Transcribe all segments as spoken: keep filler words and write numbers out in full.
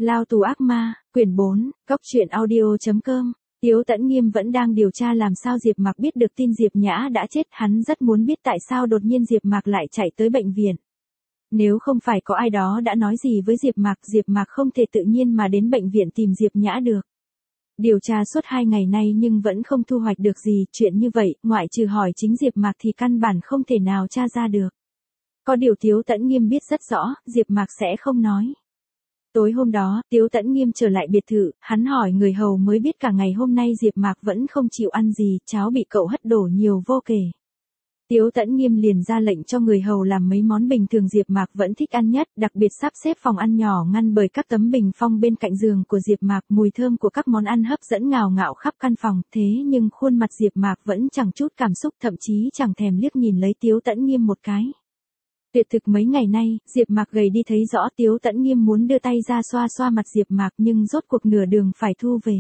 Lao tù ác ma, quyển bốn, cốc truyện audio chấm com. Tiếu Tẫn Nghiêm vẫn đang điều tra làm sao Diệp Mạc biết được tin Diệp Nhã đã chết, hắn rất muốn biết tại sao đột nhiên Diệp Mạc lại chạy tới bệnh viện. Nếu không phải có ai đó đã nói gì với Diệp Mạc, Diệp Mạc không thể tự nhiên mà đến bệnh viện tìm Diệp Nhã được. Điều tra suốt hai ngày nay nhưng vẫn không thu hoạch được gì, chuyện như vậy, ngoại trừ hỏi chính Diệp Mạc thì căn bản không thể nào tra ra được. Có điều Tiếu Tẫn Nghiêm biết rất rõ, Diệp Mạc sẽ không nói. Tối hôm đó, Tiếu Tẫn Nghiêm trở lại biệt thự, hắn hỏi người hầu mới biết cả ngày hôm nay Diệp Mạc vẫn không chịu ăn gì, cháo bị cậu hất đổ nhiều vô kể. Tiếu Tẫn Nghiêm liền ra lệnh cho người hầu làm mấy món bình thường Diệp Mạc vẫn thích ăn nhất, đặc biệt sắp xếp phòng ăn nhỏ ngăn bởi các tấm bình phong bên cạnh giường của Diệp Mạc, mùi thơm của các món ăn hấp dẫn ngào ngạo khắp căn phòng, thế nhưng khuôn mặt Diệp Mạc vẫn chẳng chút cảm xúc, thậm chí chẳng thèm liếc nhìn lấy Tiếu Tẫn Nghiêm một cái. Tuyệt thực mấy ngày nay, Diệp Mạc gầy đi thấy rõ. Tiếu Tẫn Nghiêm muốn đưa tay ra xoa xoa mặt Diệp Mạc nhưng rốt cuộc nửa đường phải thu về.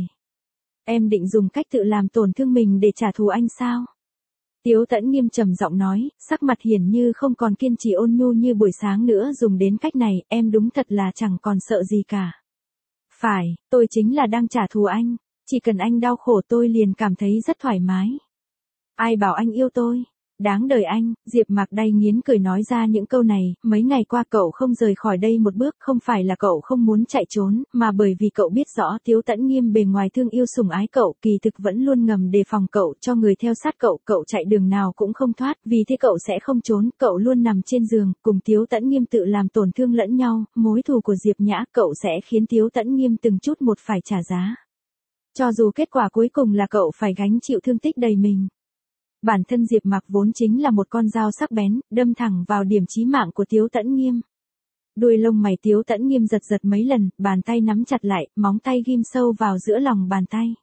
Em định dùng cách tự làm tổn thương mình để trả thù anh sao? Tiếu Tẫn Nghiêm trầm giọng nói, sắc mặt hiển như không còn kiên trì ôn nhu như buổi sáng nữa, dùng đến cách này, em đúng thật là chẳng còn sợ gì cả. Phải, tôi chính là đang trả thù anh, chỉ cần anh đau khổ tôi liền cảm thấy rất thoải mái. Ai bảo anh yêu tôi? Đáng đời anh. Diệp Mạc đay nghiến cười nói ra những câu này, mấy ngày qua cậu không rời khỏi đây một bước, không phải là cậu không muốn chạy trốn, mà bởi vì cậu biết rõ Tiếu Tẫn Nghiêm bề ngoài thương yêu sủng ái cậu, kỳ thực vẫn luôn ngầm đề phòng cậu, cho người theo sát cậu, cậu chạy đường nào cũng không thoát, vì thế cậu sẽ không trốn, cậu luôn nằm trên giường, cùng Tiếu Tẫn Nghiêm tự làm tổn thương lẫn nhau, mối thù của Diệp Nhã, cậu sẽ khiến Tiếu Tẫn Nghiêm từng chút một phải trả giá. Cho dù kết quả cuối cùng là cậu phải gánh chịu thương tích đầy mình. Bản thân Diệp Mạc vốn chính là một con dao sắc bén, đâm thẳng vào điểm chí mạng của Tiếu Tẫn Nghiêm. Đuôi lông mày Tiếu Tẫn Nghiêm giật giật mấy lần, bàn tay nắm chặt lại, móng tay ghim sâu vào giữa lòng bàn tay.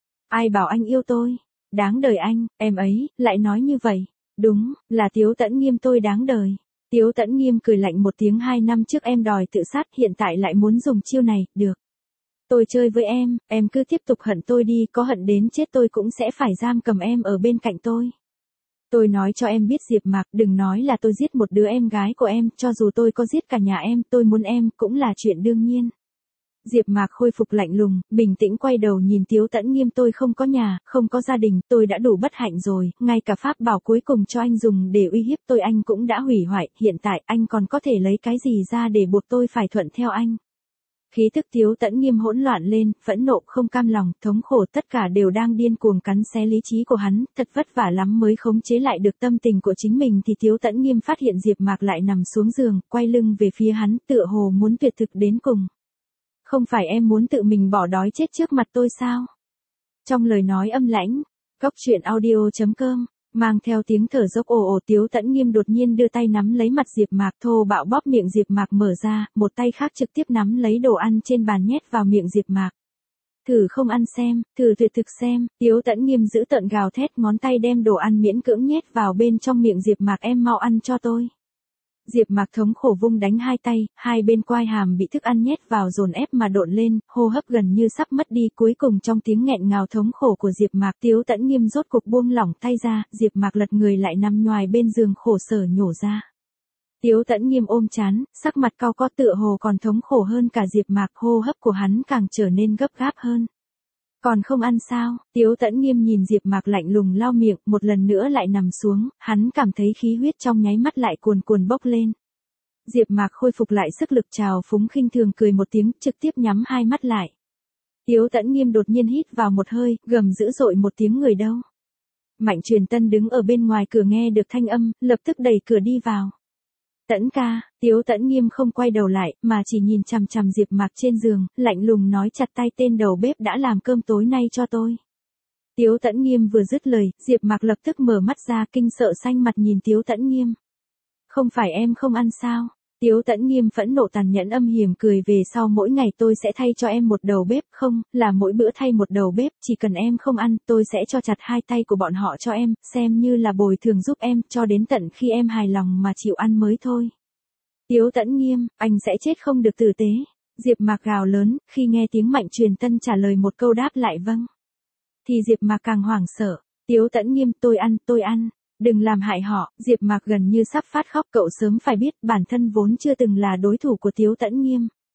Ai bảo anh yêu tôi? Đáng đời anh, em ấy, lại nói như vậy. Đúng, là Tiếu Tẫn Nghiêm tôi đáng đời. Tiếu Tẫn Nghiêm cười lạnh một tiếng, hai năm trước em đòi tự sát, hiện tại lại muốn dùng chiêu này, được. Tôi chơi với em, em cứ tiếp tục hận tôi đi, có hận đến chết tôi cũng sẽ phải giam cầm em ở bên cạnh tôi. Tôi nói cho em biết Diệp Mạc, đừng nói là tôi giết một đứa em gái của em, cho dù tôi có giết cả nhà em, tôi muốn em, cũng là chuyện đương nhiên. Diệp Mạc khôi phục lạnh lùng, bình tĩnh quay đầu nhìn Tiếu Tẫn Nghiêm, tôi không có nhà, không có gia đình, tôi đã đủ bất hạnh rồi, ngay cả pháp bảo cuối cùng cho anh dùng để uy hiếp tôi anh cũng đã hủy hoại, hiện tại anh còn có thể lấy cái gì ra để buộc tôi phải thuận theo anh. Khí tức Tiếu Tẫn Nghiêm hỗn loạn lên, phẫn nộ, không cam lòng, thống khổ, tất cả đều đang điên cuồng cắn xé lý trí của hắn, thật vất vả lắm mới khống chế lại được tâm tình của chính mình thì Tiếu Tẫn Nghiêm phát hiện Diệp Mạc lại nằm xuống giường, quay lưng về phía hắn, tựa hồ muốn tuyệt thực đến cùng. Không phải em muốn tự mình bỏ đói chết trước mặt tôi sao? Trong lời nói âm lãnh, cốc truyện audio chấm com. Mang theo tiếng thở dốc ồ ồ, Tiếu Tẫn Nghiêm đột nhiên đưa tay nắm lấy mặt Diệp Mạc, thô bạo bóp miệng Diệp Mạc mở ra, một tay khác trực tiếp nắm lấy đồ ăn trên bàn nhét vào miệng Diệp Mạc. Thử không ăn xem, thử tuyệt thực xem. Tiếu Tẫn Nghiêm giữ tợn gào thét, ngón tay đem đồ ăn miễn cưỡng nhét vào bên trong miệng Diệp Mạc, em mau ăn cho tôi. Diệp Mạc thống khổ vung đánh hai tay, hai bên quai hàm bị thức ăn nhét vào dồn ép mà độn lên, hô hấp gần như sắp mất đi, cuối cùng trong tiếng nghẹn ngào thống khổ của Diệp Mạc, Tiếu Tẫn Nghiêm rốt cục buông lỏng tay ra, Diệp Mạc lật người lại nằm nhoài bên giường khổ sở nhổ ra. Tiếu Tẫn Nghiêm ôm trán, sắc mặt cau có, tựa hồ còn thống khổ hơn cả Diệp Mạc, hô hấp của hắn càng trở nên gấp gáp hơn. Còn không ăn sao? Tiếu Tẫn Nghiêm nhìn Diệp Mạc lạnh lùng lau miệng, một lần nữa lại nằm xuống, hắn cảm thấy khí huyết trong nháy mắt lại cuồn cuồn bốc lên. Diệp Mạc khôi phục lại sức lực, trào phúng khinh thường cười một tiếng, trực tiếp nhắm hai mắt lại. Tiếu Tẫn Nghiêm đột nhiên hít vào một hơi, gầm dữ dội một tiếng, người đâu? Mạnh Truyền Tân đứng ở bên ngoài cửa nghe được thanh âm, lập tức đẩy cửa đi vào. Tẫn ca. Tiếu Tẫn Nghiêm không quay đầu lại, mà chỉ nhìn chằm chằm Diệp Mạc trên giường, lạnh lùng nói, chặt tay tên đầu bếp đã làm cơm tối nay cho tôi. Tiếu Tẫn Nghiêm vừa dứt lời, Diệp Mạc lập tức mở mắt ra, kinh sợ xanh mặt nhìn Tiếu Tẫn Nghiêm. Không phải em không ăn sao? Tiếu Tẫn Nghiêm phẫn nộ tàn nhẫn âm hiểm cười, về sau mỗi ngày tôi sẽ thay cho em một đầu bếp, không, là mỗi bữa thay một đầu bếp, chỉ cần em không ăn, tôi sẽ cho chặt hai tay của bọn họ cho em, xem như là bồi thường giúp em, cho đến tận khi em hài lòng mà chịu ăn mới thôi. Tiếu Tẫn Nghiêm, anh sẽ chết không được tử tế. Diệp Mạc gào lớn, khi nghe tiếng Mạnh Truyền Tân trả lời một câu đáp lại vâng. Thì Diệp Mạc càng hoảng sợ. Tiếu Tẫn Nghiêm, tôi ăn, tôi ăn. Đừng làm hại họ. Diệp Mạc gần như sắp phát khóc, cậu sớm phải biết bản thân vốn chưa từng là đối thủ của Tiếu Tẫn Nghiêm.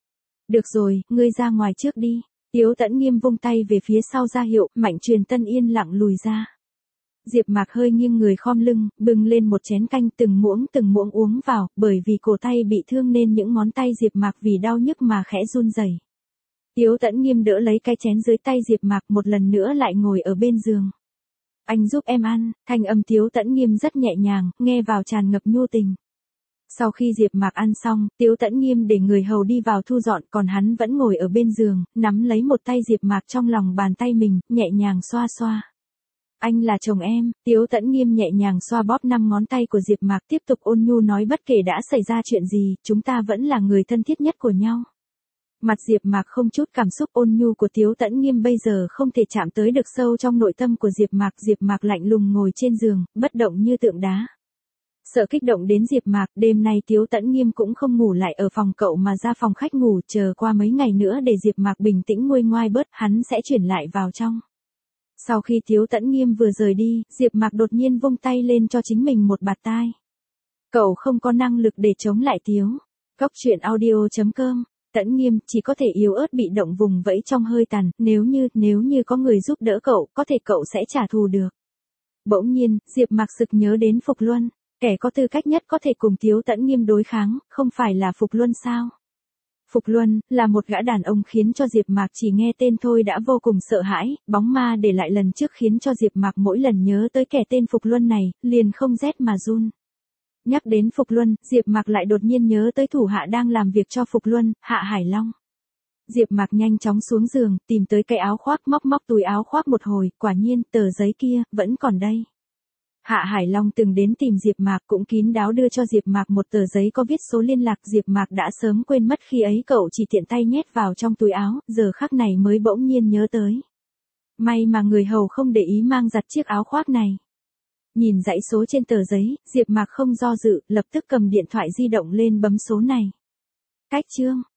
Được rồi, ngươi ra ngoài trước đi. Tiếu Tẫn Nghiêm vung tay về phía sau ra hiệu, Mạnh Truyền Tân yên lặng lùi ra. Diệp Mạc hơi nghiêng người khom lưng, bưng lên một chén canh từng muỗng từng muỗng uống vào, bởi vì cổ tay bị thương nên những ngón tay Diệp Mạc vì đau nhức mà khẽ run rẩy. Tiếu Tẫn Nghiêm đỡ lấy cái chén dưới tay Diệp Mạc một lần nữa lại ngồi ở bên giường. Anh giúp em ăn, thanh âm Tiếu Tẫn Nghiêm rất nhẹ nhàng, nghe vào tràn ngập nhu tình. Sau khi Diệp Mạc ăn xong, Tiếu Tẫn Nghiêm để người hầu đi vào thu dọn, còn hắn vẫn ngồi ở bên giường, nắm lấy một tay Diệp Mạc trong lòng bàn tay mình, nhẹ nhàng xoa xoa. Anh là chồng em, Tiếu Tẫn Nghiêm nhẹ nhàng xoa bóp năm ngón tay của Diệp Mạc tiếp tục ôn nhu nói bất kể đã xảy ra chuyện gì, chúng ta vẫn là người thân thiết nhất của nhau. Mặt Diệp Mạc không chút cảm xúc ôn nhu của Tiếu Tẫn Nghiêm bây giờ không thể chạm tới được sâu trong nội tâm của Diệp Mạc. Diệp Mạc lạnh lùng ngồi trên giường, bất động như tượng đá. Sợ kích động đến Diệp Mạc, đêm nay Tiếu Tẫn Nghiêm cũng không ngủ lại ở phòng cậu mà ra phòng khách ngủ, chờ qua mấy ngày nữa để Diệp Mạc bình tĩnh nguôi ngoai bớt, hắn sẽ chuyển lại vào trong. Sau khi Tiếu Tẫn Nghiêm vừa rời đi, Diệp Mạc đột nhiên vung tay lên cho chính mình một bạt tai. Cậu không có năng lực để chống lại Tiếu. Cốc truyện audio chấm com. Tẫn Nghiêm chỉ có thể yếu ớt bị động vùng vẫy trong hơi tàn, nếu như, nếu như có người giúp đỡ cậu, có thể cậu sẽ trả thù được. Bỗng nhiên, Diệp Mạc sực nhớ đến Phục Luân, kẻ có tư cách nhất có thể cùng Tiếu Tẫn Nghiêm đối kháng, không phải là Phục Luân sao? Phục Luân, là một gã đàn ông khiến cho Diệp Mạc chỉ nghe tên thôi đã vô cùng sợ hãi, bóng ma để lại lần trước khiến cho Diệp Mạc mỗi lần nhớ tới kẻ tên Phục Luân này, liền không rét mà run. Nhắc đến Phục Luân, Diệp Mạc lại đột nhiên nhớ tới thủ hạ đang làm việc cho Phục Luân, Hạ Hải Long. Diệp Mạc nhanh chóng xuống giường, tìm tới cái áo khoác, móc móc túi áo khoác một hồi, quả nhiên, tờ giấy kia, vẫn còn đây. Hạ Hải Long từng đến tìm Diệp Mạc cũng kín đáo đưa cho Diệp Mạc một tờ giấy có viết số liên lạc. Diệp Mạc đã sớm quên mất khi ấy cậu chỉ tiện tay nhét vào trong túi áo, giờ khắc này mới bỗng nhiên nhớ tới. May mà người hầu không để ý mang giặt chiếc áo khoác này. Nhìn dãy số trên tờ giấy, Diệp Mạc không do dự, lập tức cầm điện thoại di động lên bấm số này. Cách chương